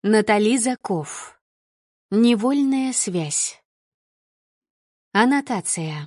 Натали Заков. Невольная связь. Аннотация.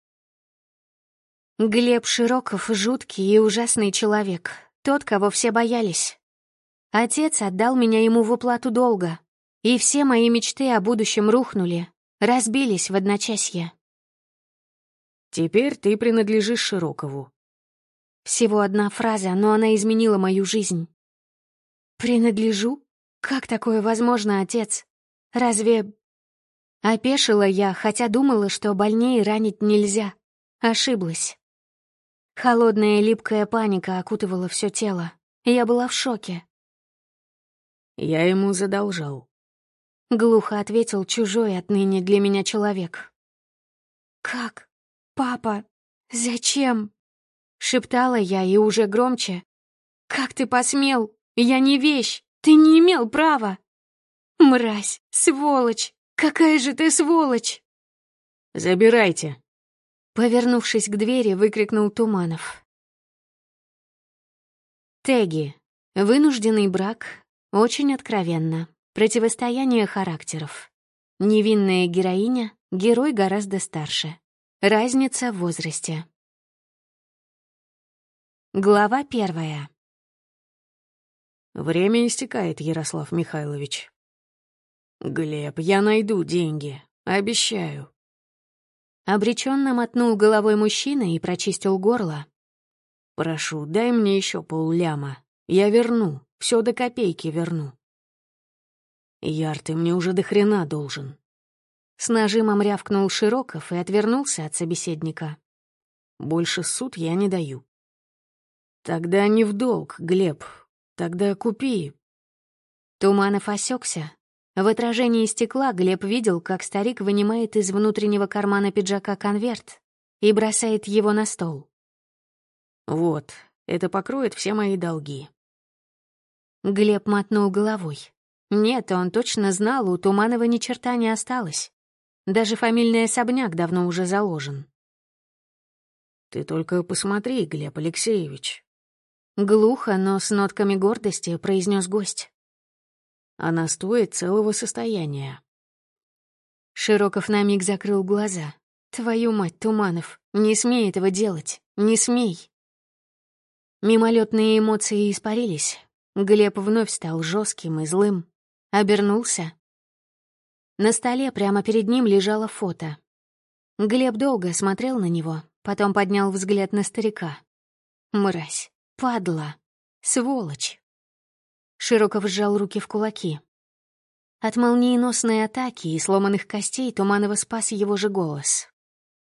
Глеб Широков — жуткий и ужасный человек, тот, кого все боялись. Отец отдал меня ему в уплату долга, и все мои мечты о будущем рухнули, разбились в одночасье. «Теперь ты принадлежишь Широкову». Всего одна фраза, но она изменила мою жизнь. «Принадлежу? Как такое возможно, отец? Разве...» Опешила я, хотя думала, что больнее ранить нельзя. Ошиблась. Холодная липкая паника окутывала все тело. Я была в шоке. «Я ему задолжал», — глухо ответил чужой отныне для меня человек. «Как? Папа? Зачем?» — шептала я и уже громче. «Как ты посмел? Я не вещь! Ты не имел права!» «Мразь! Сволочь! Какая же ты сволочь!» «Забирайте!» Повернувшись к двери, выкрикнул Туманов. Теги. Вынужденный брак. Очень откровенно. Противостояние характеров. Невинная героиня, герой гораздо старше. Разница в возрасте. Глава 1. «Время истекает, Ярослав Михайлович». «Глеб, я найду деньги, обещаю». Обреченно мотнул головой мужчина и прочистил горло. «Прошу, дай мне еще полляма. Я верну, все до копейки верну». «Яр, ты мне уже до хрена должен». С нажимом рявкнул Широков и отвернулся от собеседника. «Больше суд я не даю». «Тогда не в долг, Глеб. Тогда купи». Туманов осекся. В отражении стекла Глеб видел, как старик вынимает из внутреннего кармана пиджака конверт и бросает его на стол. «Вот, это покроет все мои долги». Глеб мотнул головой. Нет, он точно знал, у Туманова ни черта не осталось. Даже фамильный особняк давно уже заложен. «Ты только посмотри, Глеб Алексеевич». Глухо, но с нотками гордости произнес гость. «Она стоит целого состояния». Широков на миг закрыл глаза. «Твою мать, Туманов, не смей этого делать, не смей!» Мимолетные эмоции испарились. Глеб вновь стал жестким и злым. Обернулся. На столе прямо перед ним лежало фото. Глеб долго смотрел на него, потом поднял взгляд на старика. Мразь, падла, сволочь. Широков сжал руки в кулаки. От молниеносной атаки и сломанных костей Туманова спас его же голос.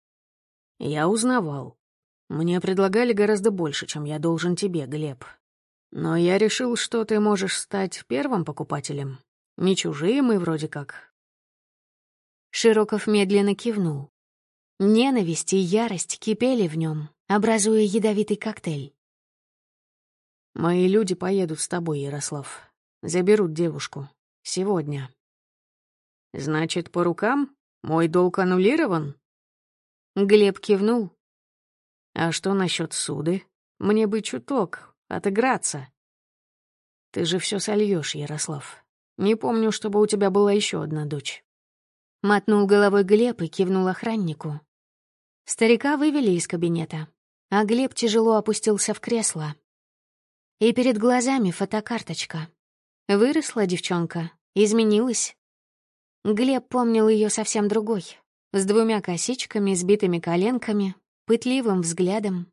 «Я узнавал. Мне предлагали гораздо больше, чем я должен тебе, Глеб. Но я решил, что ты можешь стать первым покупателем. Не чужие мы вроде как». Широков медленно кивнул. Ненависть и ярость кипели в нем, образуя ядовитый коктейль. «Мои люди поедут с тобой, Ярослав. Заберут девушку. Сегодня». «Значит, по рукам? Мой долг аннулирован?» Глеб кивнул. «А что насчет суды? Мне бы чуток отыграться». «Ты же все сольешь, Ярослав. Не помню, чтобы у тебя была еще одна дочь». Мотнул головой Глеб и кивнул охраннику. Старика вывели из кабинета, а Глеб тяжело опустился в кресло. И перед глазами фотокарточка. Выросла девчонка, изменилась. Глеб помнил ее совсем другой, с 2 косичками, сбитыми коленками, пытливым взглядом.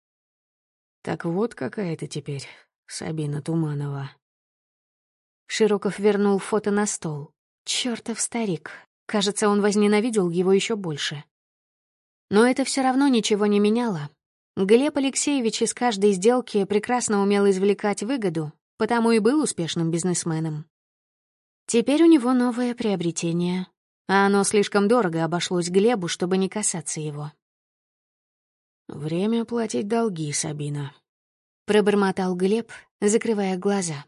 «Так вот какая ты теперь, Сабина Туманова». Широков вернул фото на стол. Чёртов старик. Кажется, он возненавидел его еще больше. Но это все равно ничего не меняло. Глеб Алексеевич из каждой сделки прекрасно умел извлекать выгоду, потому и был успешным бизнесменом. Теперь у него новое приобретение, а оно слишком дорого обошлось Глебу, чтобы не касаться его. «Время платить долги, Сабина», — пробормотал Глеб, закрывая глаза.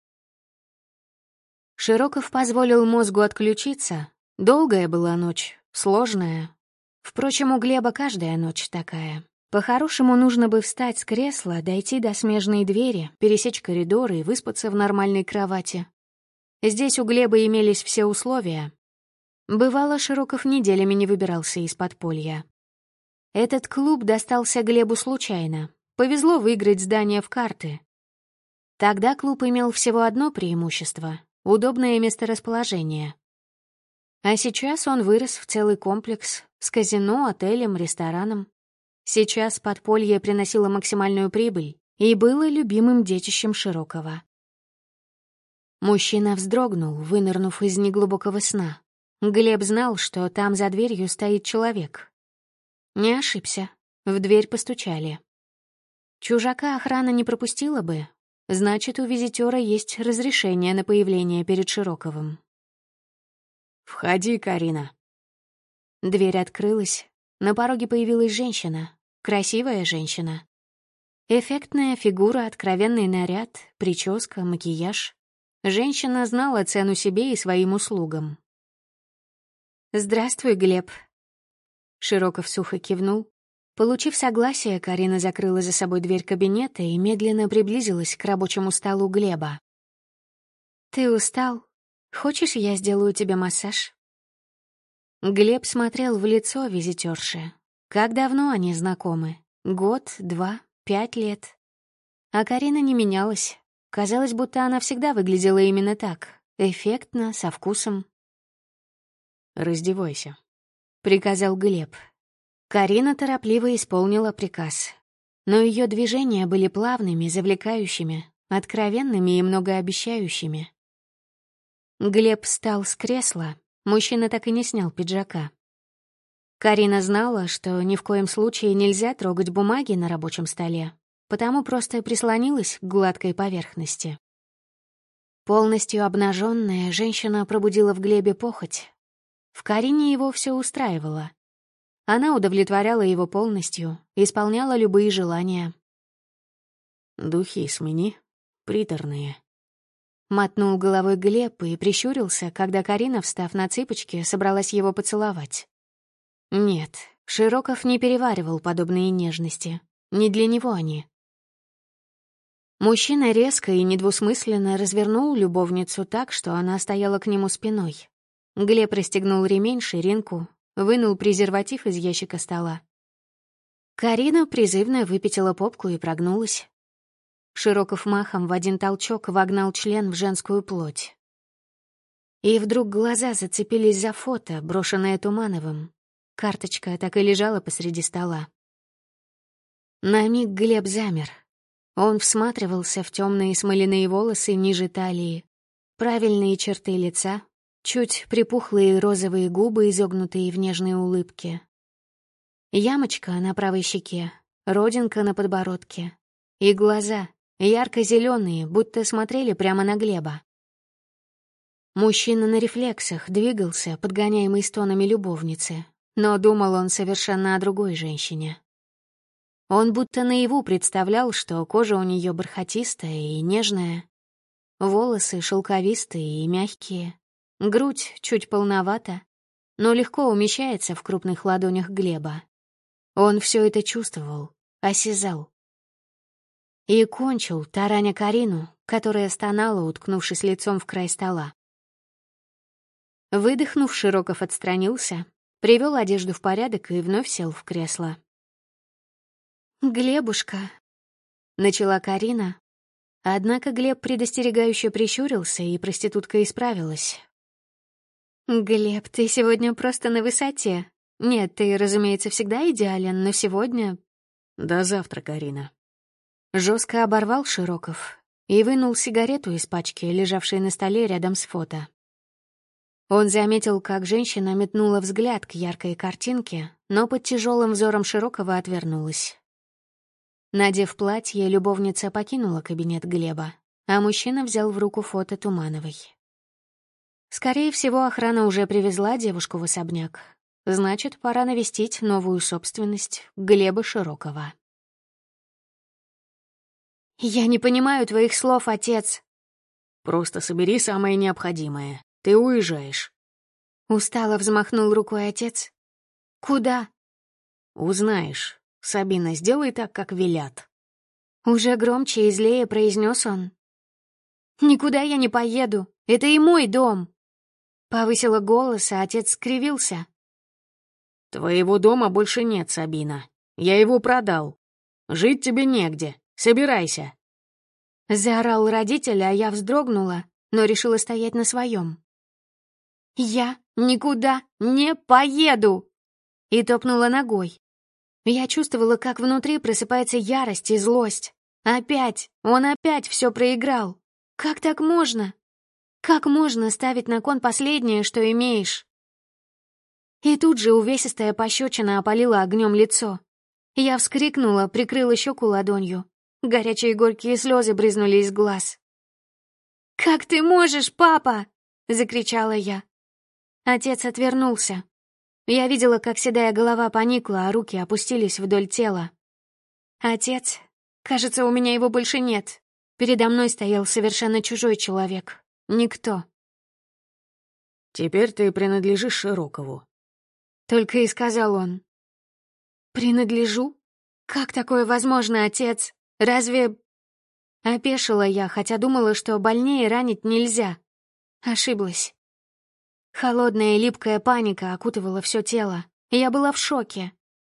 Широков позволил мозгу отключиться. Долгая была ночь, сложная. Впрочем, у Глеба каждая ночь такая. По-хорошему, нужно бы встать с кресла, дойти до смежной двери, пересечь коридор и выспаться в нормальной кровати. Здесь у Глеба имелись все условия. Бывало, Широков неделями не выбирался из подполья. Этот клуб достался Глебу случайно. Повезло выиграть здание в карты. Тогда клуб имел всего одно преимущество — удобное месторасположение. А сейчас он вырос в целый комплекс с казино, отелем, рестораном. Сейчас подполье приносило максимальную прибыль и было любимым детищем Широкова. Мужчина вздрогнул, вынырнув из неглубокого сна. Глеб знал, что там за дверью стоит человек. Не ошибся. В дверь постучали. Чужака охрана не пропустила бы. Значит, у визитера есть разрешение на появление перед Широковым. «Входи, Карина». Дверь открылась. На пороге появилась женщина. Красивая женщина. Эффектная фигура, откровенный наряд, прическа, макияж. Женщина знала цену себе и своим услугам. «Здравствуй, Глеб». Широков сухо кивнул. Получив согласие, Карина закрыла за собой дверь кабинета и медленно приблизилась к рабочему столу Глеба. «Ты устал? Хочешь, я сделаю тебе массаж?» Глеб смотрел в лицо визитерши. Как давно они знакомы? Год, 2, 5 лет. А Карина не менялась. Казалось, будто она всегда выглядела именно так. Эффектно, со вкусом. «Раздевайся», — приказал Глеб. Карина торопливо исполнила приказ. Но ее движения были плавными, завлекающими, откровенными и многообещающими. Глеб встал с кресла. Мужчина так и не снял пиджака. Карина знала, что ни в коем случае нельзя трогать бумаги на рабочем столе, потому просто прислонилась к гладкой поверхности. Полностью обнаженная, женщина пробудила в Глебе похоть. В Карине его все устраивало. Она удовлетворяла его полностью, исполняла любые желания. «Духи смени, приторные». Мотнул головой Глеб и прищурился, когда Карина, встав на цыпочки, собралась его поцеловать. Нет, Широков не переваривал подобные нежности. Не для него они. Мужчина резко и недвусмысленно развернул любовницу так, что она стояла к нему спиной. Глеб расстегнул ремень, ширинку, вынул презерватив из ящика стола. Карина призывно выпятила попку и прогнулась. Широков махом в один толчок вогнал член в женскую плоть. И вдруг глаза зацепились за фото, брошенное Тумановым. Карточка так и лежала посреди стола. На миг Глеб замер. Он всматривался в темные смоляные волосы ниже талии, правильные черты лица, чуть припухлые розовые губы, изогнутые в нежной улыбке. Ямочка на правой щеке, родинка на подбородке. И глаза, ярко-зеленые, будто смотрели прямо на Глеба. Мужчина на рефлексах двигался, подгоняемый стонами любовницы, но думал он совершенно о другой женщине. Он будто наяву представлял, что кожа у нее бархатистая и нежная, волосы шелковистые и мягкие, грудь чуть полновата, но легко умещается в крупных ладонях Глеба. Он все это чувствовал, осязал. И кончил, тараня Карину, которая стонала, уткнувшись лицом в край стола. Выдохнув, Широков отстранился, привел одежду в порядок и вновь сел в кресло. «Глебушка», — начала Карина. Однако Глеб предостерегающе прищурился, и проститутка исправилась. «Глеб, ты сегодня просто на высоте. Нет, ты, разумеется, всегда идеален, но сегодня...» «До завтра, Карина». Жестко оборвал Широков и вынул сигарету из пачки, лежавшей на столе рядом с фото. Он заметил, как женщина метнула взгляд к яркой картинке, но под тяжелым взором Широкова отвернулась. Надев платье, любовница покинула кабинет Глеба, а мужчина взял в руку фото Тумановой. Скорее всего, охрана уже привезла девушку в особняк. Значит, пора навестить новую собственность Глеба Широкова. «Я не понимаю твоих слов, отец». «Просто собери самое необходимое. Ты уезжаешь». Устало взмахнул рукой отец. «Куда?» «Узнаешь. Сабина, сделай так, как велят». Уже громче и злее произнес он. «Никуда я не поеду. Это и мой дом!» Повысила голос, а отец скривился. «Твоего дома больше нет, Сабина. Я его продал. Жить тебе негде. Собирайся». Заорал родитель, а я вздрогнула, но решила стоять на своем. «Я никуда не поеду!» И топнула ногой. Я чувствовала, как внутри просыпается ярость и злость. Он опять все проиграл. Как так можно? Как можно ставить на кон последнее, что имеешь? И тут же увесистая пощечина опалила огнем лицо. Я вскрикнула, прикрыла щеку ладонью. Горячие горькие слезы брызнули из глаз. «Как ты можешь, папа?» — закричала я. Отец отвернулся. Я видела, как седая голова поникла, а руки опустились вдоль тела. Отец... Кажется, у меня его больше нет. Передо мной стоял совершенно чужой человек. Никто. «Теперь ты принадлежишь Широкову», — только и сказал он. «Принадлежу? Как такое возможно, отец? Разве...» Опешила я, хотя думала, что больнее ранить нельзя. Ошиблась. Холодная липкая паника окутывала все тело. Я была в шоке.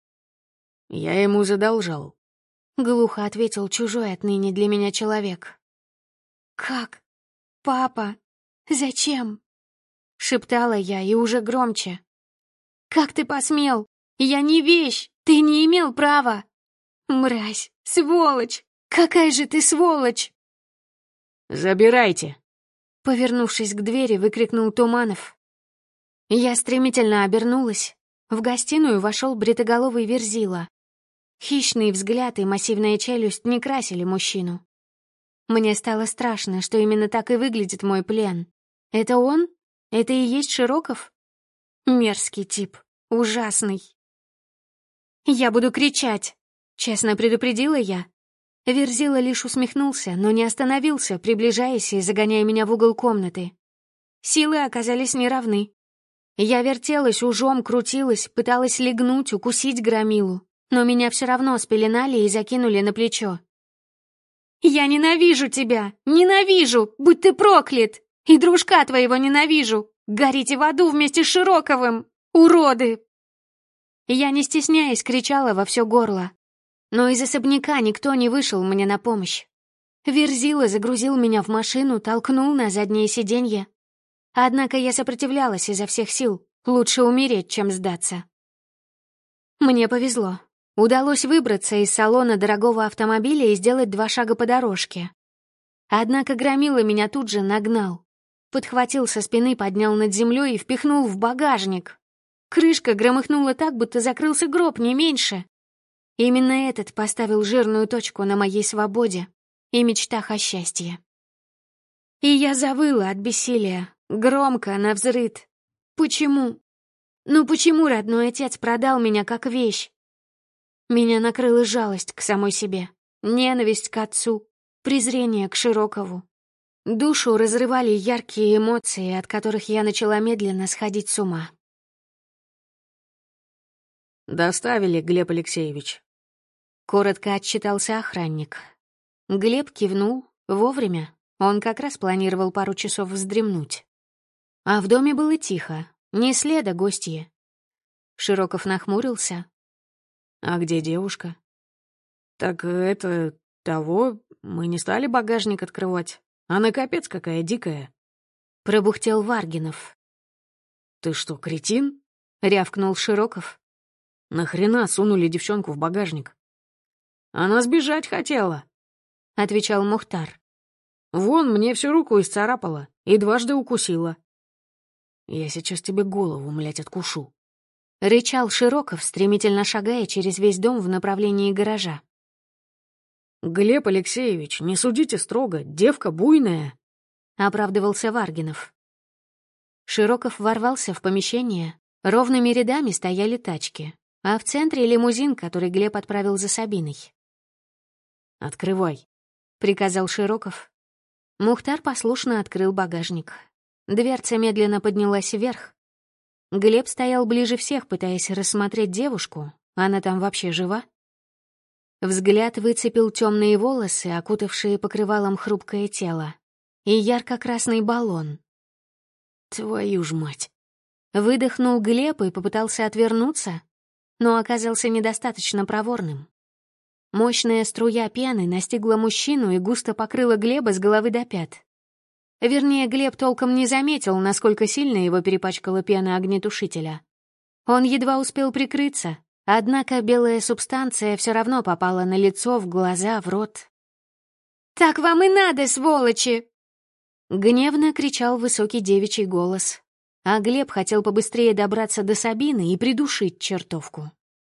«Я ему задолжал», — глухо ответил чужой отныне для меня человек. «Как? Папа? Зачем?» — шептала я и уже громче. «Как ты посмел? Я не вещь! Ты не имел права! Мразь! Сволочь! Какая же ты сволочь!» «Забирайте!» Повернувшись к двери, выкрикнул Туманов. Я стремительно обернулась. В гостиную вошел бритоголовый Верзила. Хищный взгляд и массивная челюсть не красили мужчину. Мне стало страшно, что именно так и выглядит мой плен. Это он? Это и есть Широков? Мерзкий тип. Ужасный. «Я буду кричать», — честно предупредила я. Верзила лишь усмехнулся, но не остановился, приближаясь и загоняя меня в угол комнаты. Силы оказались неравны. Я вертелась, ужом крутилась, пыталась легнуть, укусить громилу, но меня все равно спеленали и закинули на плечо. «Я ненавижу тебя! Ненавижу! Будь ты проклят! И дружка твоего ненавижу! Горите в аду вместе с Широковым! Уроды!» Я, не стесняясь, кричала во все горло. Но из особняка никто не вышел мне на помощь. Верзила загрузил меня в машину, толкнул на заднее сиденье. Однако я сопротивлялась изо всех сил. Лучше умереть, чем сдаться. Мне повезло. Удалось выбраться из салона дорогого автомобиля и сделать 2 шага по дорожке. Однако громила меня тут же нагнал. Подхватил со спины, поднял над землей и впихнул в багажник. Крышка громыхнула так, будто закрылся гроб, не меньше. Именно этот поставил жирную точку на моей свободе и мечтах о счастье. И я завыла от бессилия, громко, навзрыд. Почему? Ну почему родной отец продал меня как вещь? Меня накрыла жалость к самой себе, ненависть к отцу, презрение к Широкову. Душу разрывали яркие эмоции, от которых я начала медленно сходить с ума. «Доставили, Глеб Алексеевич», — коротко отчитался охранник. Глеб кивнул вовремя. Он как раз планировал пару часов вздремнуть. А в доме было тихо, ни следа гостьи. Широков нахмурился. «А где девушка?» «Так это... того... мы не стали багажник открывать. Она капец какая дикая», — пробухтел Варгинов. «Ты что, кретин?» — рявкнул Широков. «Нахрена сунули девчонку в багажник?» «Она сбежать хотела», — отвечал Мухтар. «Вон, мне всю руку исцарапала и 2 укусила». «Я сейчас тебе голову, млядь, откушу», — рычал Широков, стремительно шагая через весь дом в направлении гаража. «Глеб Алексеевич, не судите строго, девка буйная», — оправдывался Варгинов. Широков ворвался в помещение. Ровными рядами стояли тачки, а в центре лимузин, который Глеб отправил за Сабиной. «Открывай», — приказал Широков. Мухтар послушно открыл багажник. Дверца медленно поднялась вверх. Глеб стоял ближе всех, пытаясь рассмотреть девушку. Она там вообще жива? Взгляд выцепил темные волосы, окутавшие покрывалом хрупкое тело. и ярко-красный баллон. Твою ж мать. Выдохнул Глеб и попытался отвернуться, но оказался недостаточно проворным. Мощная струя пены настигла мужчину и густо покрыла Глеба с головы до пят. Вернее, Глеб толком не заметил, насколько сильно его перепачкала пена огнетушителя. Он едва успел прикрыться, однако белая субстанция все равно попала на лицо, в глаза, в рот. «Так вам и надо, сволочи!» Гневно кричал высокий девичий голос, а Глеб хотел побыстрее добраться до Сабины и придушить чертовку.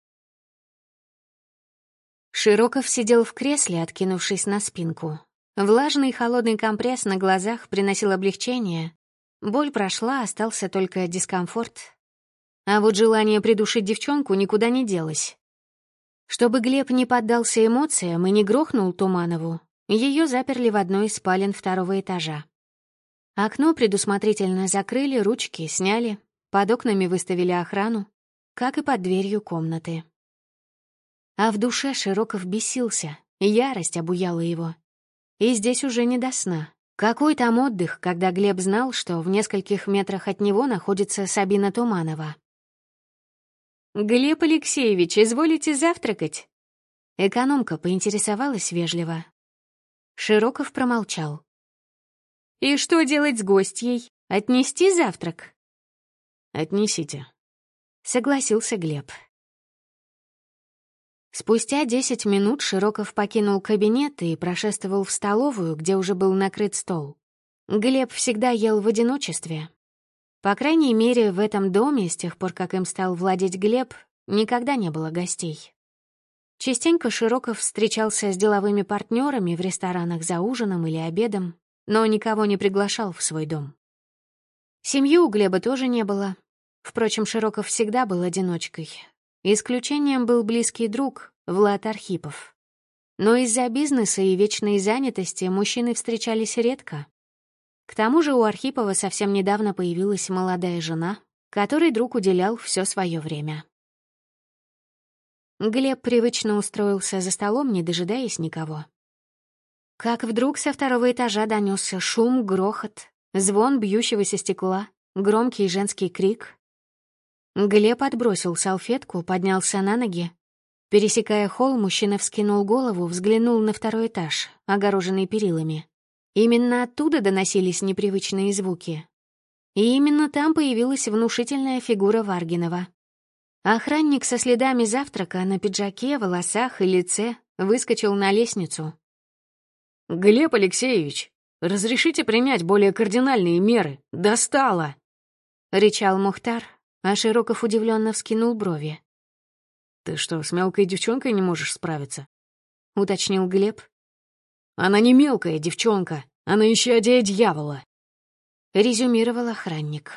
Широков сидел в кресле, откинувшись на спинку. Влажный холодный компресс на глазах приносил облегчение. Боль прошла, остался только дискомфорт. А вот желание придушить девчонку никуда не делось. Чтобы Глеб не поддался эмоциям и не грохнул Туманову, ее заперли в одной из спален второго этажа. Окно предусмотрительно закрыли, ручки сняли, под окнами выставили охрану, как и под дверью комнаты. А в душе Широков бесился, ярость обуяла его. И здесь уже не до сна. Какой там отдых, когда Глеб знал, что в нескольких метрах от него находится Сабина Туманова? «Глеб Алексеевич, изволите завтракать?» Экономка поинтересовалась вежливо. Широков промолчал. «И что делать с гостьей? Отнести завтрак?» «Отнесите», — согласился Глеб. Спустя 10 минут Широков покинул кабинет и прошествовал в столовую, где уже был накрыт стол. Глеб всегда ел в одиночестве. По крайней мере, в этом доме, с тех пор, как им стал владеть Глеб, никогда не было гостей. Частенько Широков встречался с деловыми партнерами в ресторанах за ужином или обедом, но никого не приглашал в свой дом. Семьи у Глеба тоже не было. Впрочем, Широков всегда был одиночкой. Исключением был близкий друг Влад Архипов. Но из-за бизнеса и вечной занятости мужчины встречались редко. К тому же у Архипова совсем недавно появилась молодая жена, которой друг уделял все свое время. Глеб привычно устроился за столом, не дожидаясь никого. Как вдруг со второго этажа донесся шум, грохот, звон бьющегося стекла, громкий женский крик. Глеб отбросил салфетку, поднялся на ноги. Пересекая холл, мужчина вскинул голову, взглянул на второй этаж, огороженный перилами. Именно оттуда доносились непривычные звуки. И именно там появилась внушительная фигура Варгинова. Охранник со следами завтрака на пиджаке, волосах и лице выскочил на лестницу. «Глеб Алексеевич, разрешите принять более кардинальные меры? Достало!» — рычал Мухтар, а Широков удивленно вскинул брови. «Ты что, с мелкой девчонкой не можешь справиться?» — уточнил Глеб. «Она не мелкая девчонка, она исчадие дьявола», — резюмировал охранник.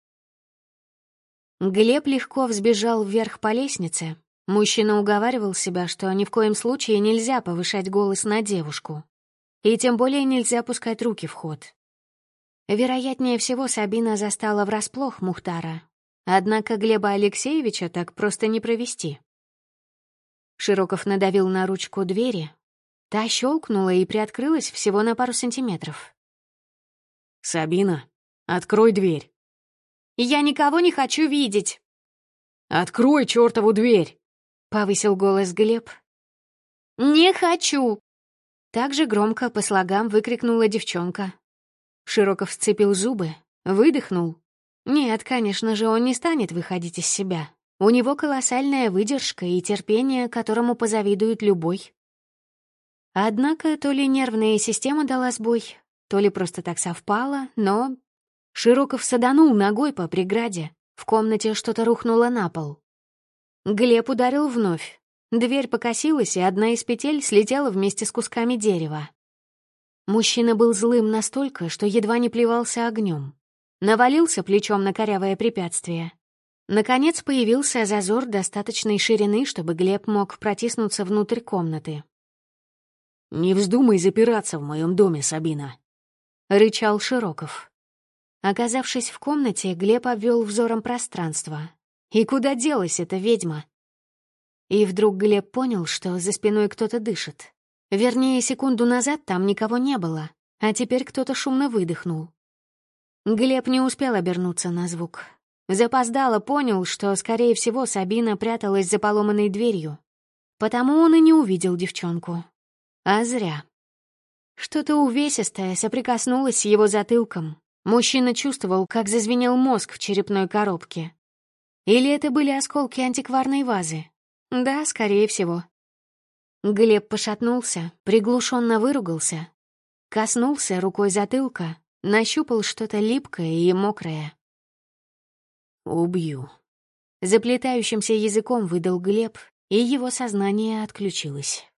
Глеб легко взбежал вверх по лестнице. Мужчина уговаривал себя, что ни в коем случае нельзя повышать голос на девушку. И тем более нельзя пускать руки в ход. Вероятнее всего, Сабина застала врасплох Мухтара. Однако Глеба Алексеевича так просто не провести. Широков надавил на ручку двери. Та щелкнула и приоткрылась всего на пару сантиметров. «Сабина, открой дверь». «Я никого не хочу видеть!» «Открой чертову дверь!» — повысил голос Глеб. «Не хочу!» Так же громко по слогам выкрикнула девчонка. Широков сцепил зубы, выдохнул. Нет, конечно же, он не станет выходить из себя. У него колоссальная выдержка и терпение, которому позавидует любой. Однако то ли нервная система дала сбой, то ли просто так совпало, но... Широков саданул ногой по преграде. В комнате что-то рухнуло на пол. Глеб ударил вновь. Дверь покосилась, и одна из петель слетела вместе с кусками дерева. Мужчина был злым настолько, что едва не плевался огнем. Навалился плечом на корявое препятствие. Наконец появился зазор достаточной ширины, чтобы Глеб мог протиснуться внутрь комнаты. «Не вздумай запираться в моем доме, Сабина», — рычал Широков. Оказавшись в комнате, Глеб обвел взором пространство. И куда делась эта ведьма? И вдруг Глеб понял, что за спиной кто-то дышит. Вернее, секунду назад там никого не было. а теперь кто-то шумно выдохнул. Глеб не успел обернуться на звук. Запоздало понял, что, скорее всего, Сабина пряталась за поломанной дверью. Потому он и не увидел девчонку. А зря. Что-то увесистое соприкоснулось с его затылком. Мужчина чувствовал, как зазвенел мозг в черепной коробке. Или это были осколки антикварной вазы? Да, скорее всего. Глеб пошатнулся, приглушенно выругался, коснулся рукой затылка, нащупал что-то липкое и мокрое. «Убью». Заплетающимся языком выдал Глеб, и его сознание отключилось.